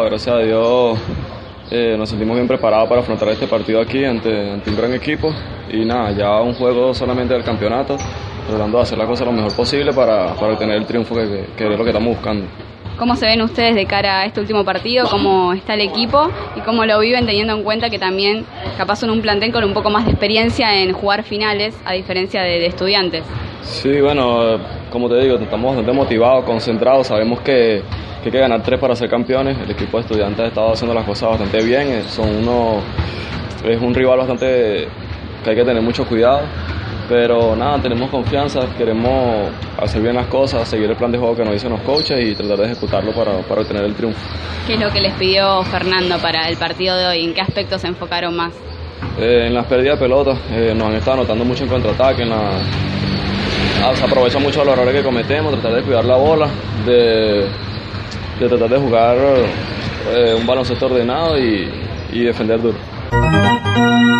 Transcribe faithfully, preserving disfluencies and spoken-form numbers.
gracias a Dios eh, nos sentimos bien preparados para afrontar este partido aquí ante, ante un gran equipo y nada, ya un juego solamente del campeonato, tratando de hacer las cosas lo mejor posible para, para obtener el triunfo que, que, que es lo que estamos buscando. ¿Cómo se ven ustedes de cara a este último partido? ¿Cómo está el equipo? ¿Y cómo lo viven teniendo en cuenta que también capaz son un plantel con un poco más de experiencia en jugar finales, a diferencia de, de Estudiantes? Sí, bueno, como te digo, estamos bastante motivados, concentrados, sabemos que, que hay que ganar tres para ser campeones. El equipo de Estudiantes ha estado haciendo las cosas bastante bien, son uno, es un rival bastante que hay que tener mucho cuidado. Pero nada, tenemos confianza, queremos hacer bien las cosas, seguir el plan de juego que nos dicen los coaches y tratar de ejecutarlo para, para obtener el triunfo. ¿Qué es lo que les pidió Fernando para el partido de hoy? ¿En qué aspectos se enfocaron más? Eh, en las pérdidas de pelota, eh, nos han estado anotando mucho en contraataque, en la, ah, se aprovechan mucho los errores que cometemos, tratar de cuidar la bola, de, de tratar de jugar eh, un baloncesto ordenado y, y defender duro.